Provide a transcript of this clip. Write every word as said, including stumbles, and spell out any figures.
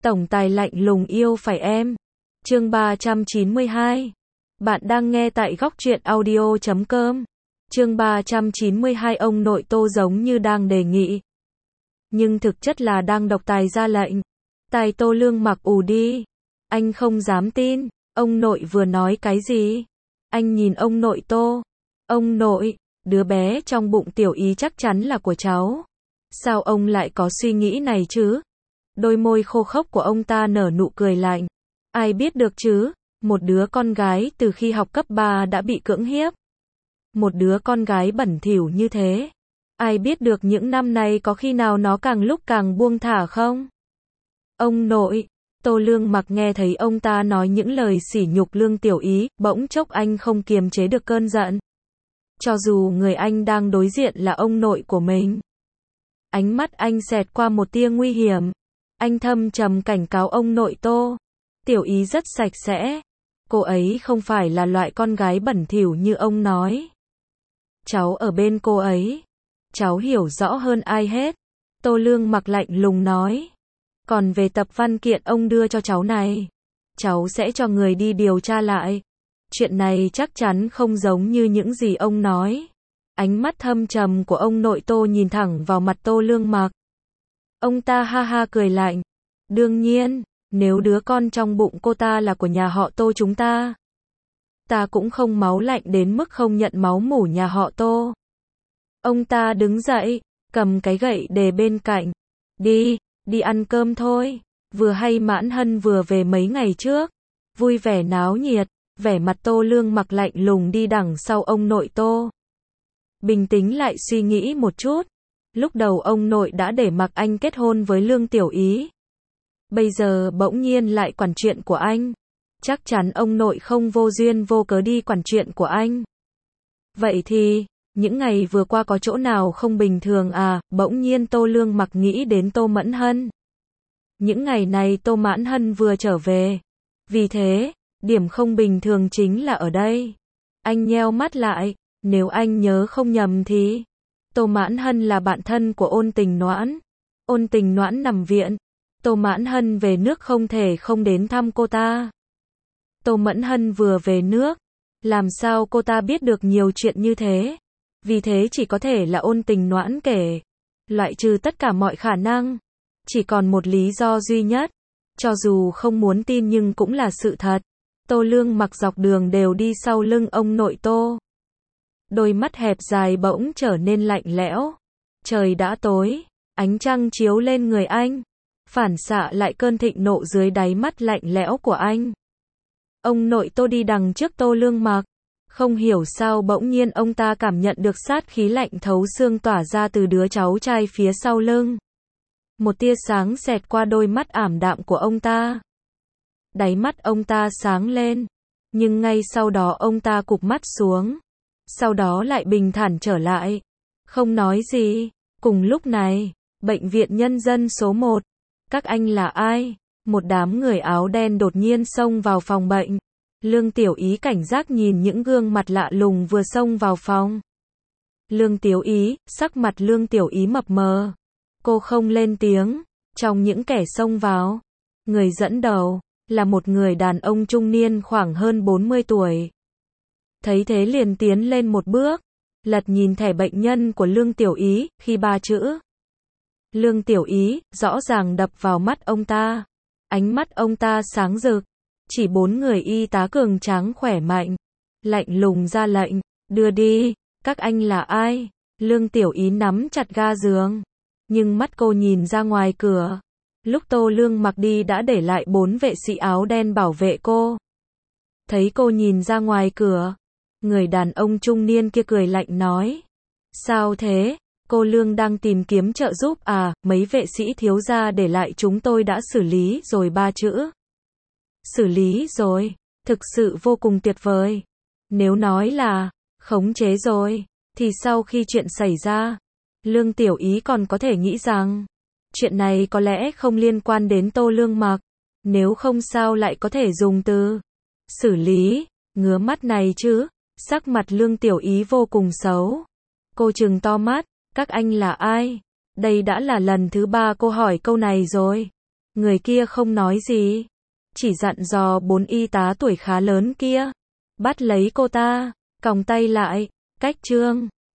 Tổng tài lạnh lùng yêu phải em. Chương ba trăm chín mươi hai. Bạn đang nghe tại góc truyện audio chấm com. Chương ba trăm chín mươi hai ông nội Tô giống như đang đề nghị. Nhưng thực chất là đang độc tài ra lệnh. Tai Tô Lương Mặc ù đi. Anh không dám tin. Ông nội vừa nói cái gì? Anh nhìn ông nội Tô. Ông nội, đứa bé trong bụng Tiểu Ý chắc chắn là của cháu. Sao ông lại có suy nghĩ này chứ? Đôi môi khô khốc của ông ta nở nụ cười lạnh. Ai biết được chứ, một đứa con gái từ khi học cấp ba đã bị cưỡng hiếp. Một đứa con gái bẩn thỉu như thế. Ai biết được những năm nay có khi nào nó càng lúc càng buông thả không? Ông nội, Tô Lương Mặc nghe thấy ông ta nói những lời sỉ nhục Lương Tiểu Ý, bỗng chốc anh không kiềm chế được cơn giận. Cho dù người anh đang đối diện là ông nội của mình. Ánh mắt anh xẹt qua một tia nguy hiểm. Anh thâm trầm cảnh cáo ông nội Tô. Tiểu Ý rất sạch sẽ. Cô ấy không phải là loại con gái bẩn thỉu như ông nói. Cháu ở bên cô ấy. Cháu hiểu rõ hơn ai hết. Tô Lương Mặc lạnh lùng nói. Còn về tập văn kiện ông đưa cho cháu này, cháu sẽ cho người đi điều tra lại. Chuyện này chắc chắn không giống như những gì ông nói. Ánh mắt thâm trầm của ông nội Tô nhìn thẳng vào mặt Tô Lương Mặc. Ông ta ha ha cười lạnh. Đương nhiên, nếu đứa con trong bụng cô ta là của nhà họ Tô chúng ta, ta cũng không máu lạnh đến mức không nhận máu mủ nhà họ Tô. Ông ta đứng dậy, cầm cái gậy đề bên cạnh. Đi, đi ăn cơm thôi. Vừa hay Mãn Hân vừa về mấy ngày trước. Vui vẻ náo nhiệt, vẻ mặt Tô Lương Mặc lạnh lùng đi đằng sau ông nội Tô. Bình tĩnh lại suy nghĩ một chút. Lúc đầu ông nội đã để mặc anh kết hôn với Lương Tiểu Ý. Bây giờ bỗng nhiên lại quản chuyện của anh. Chắc chắn ông nội không vô duyên vô cớ đi quản chuyện của anh. Vậy thì, những ngày vừa qua có chỗ nào không bình thường à? Bỗng nhiên Tô Lương Mặc nghĩ đến Tô Mẫn Hân. Những ngày này Tô Mãn Hân vừa trở về. Vì thế, điểm không bình thường chính là ở đây. Anh nheo mắt lại, nếu anh nhớ không nhầm thì Tô Mãn Hân là bạn thân của Ôn Tình Noãn. Ôn Tình Noãn nằm viện. Tô Mãn Hân về nước không thể không đến thăm cô ta. Tô Mẫn Hân vừa về nước. Làm sao cô ta biết được nhiều chuyện như thế? Vì thế chỉ có thể là Ôn Tình Noãn kể. Loại trừ tất cả mọi khả năng. Chỉ còn một lý do duy nhất. Cho dù không muốn tin nhưng cũng là sự thật. Tô Lương Mặc dọc đường đều đi sau lưng ông nội Tô. Đôi mắt hẹp dài bỗng trở nên lạnh lẽo. Trời đã tối. Ánh trăng chiếu lên người anh. Phản xạ lại cơn thịnh nộ dưới đáy mắt lạnh lẽo của anh. Ông nội Tô đi đằng trước Tô Lương Mặc. Không hiểu sao bỗng nhiên ông ta cảm nhận được sát khí lạnh thấu xương tỏa ra từ đứa cháu trai phía sau lưng. Một tia sáng xẹt qua đôi mắt ảm đạm của ông ta. Đáy mắt ông ta sáng lên. Nhưng ngay sau đó ông ta cụp mắt xuống. Sau đó lại bình thản trở lại. Không nói gì. Cùng lúc này, bệnh viện nhân dân số một. Các anh là ai? Một đám người áo đen đột nhiên xông vào phòng bệnh. Lương Tiểu Ý cảnh giác nhìn những gương mặt lạ lùng vừa xông vào phòng. Lương Tiểu Ý, sắc mặt Lương Tiểu Ý mập mờ. Cô không lên tiếng. Trong những kẻ xông vào, người dẫn đầu là một người đàn ông trung niên khoảng hơn bốn mươi tuổi. Thấy thế liền tiến lên một bước, lật nhìn thẻ bệnh nhân của Lương Tiểu Ý, khi ba chữ Lương Tiểu Ý rõ ràng đập vào mắt ông ta. Ánh mắt ông ta sáng rực. Chỉ bốn người y tá cường tráng khỏe mạnh. Lạnh lùng ra lệnh, đưa đi. Các anh là ai? Lương Tiểu Ý nắm chặt ga giường. Nhưng mắt cô nhìn ra ngoài cửa. Lúc Tô Lương Mặc đi đã để lại bốn vệ sĩ áo đen bảo vệ cô. Thấy cô nhìn ra ngoài cửa, người đàn ông trung niên kia cười lạnh nói. Sao thế? Cô Lương đang tìm kiếm trợ giúp à? Mấy vệ sĩ thiếu gia để lại chúng tôi đã xử lý rồi. Ba chữ. Xử lý rồi. Thực sự vô cùng tuyệt vời. Nếu nói là khống chế rồi, thì sau khi chuyện xảy ra, Lương Tiểu Ý còn có thể nghĩ rằng chuyện này có lẽ không liên quan đến Tô Lương Mặc. Nếu không sao lại có thể dùng từ xử lý, ngứa mắt này chứ. Sắc mặt Lương Tiểu Ý vô cùng xấu. Cô trừng to mắt. Các anh là ai? Đây đã là lần thứ ba cô hỏi câu này rồi. Người kia không nói gì, chỉ dặn dò bốn y tá tuổi khá lớn kia, bắt lấy cô ta, còng tay lại, cách Trương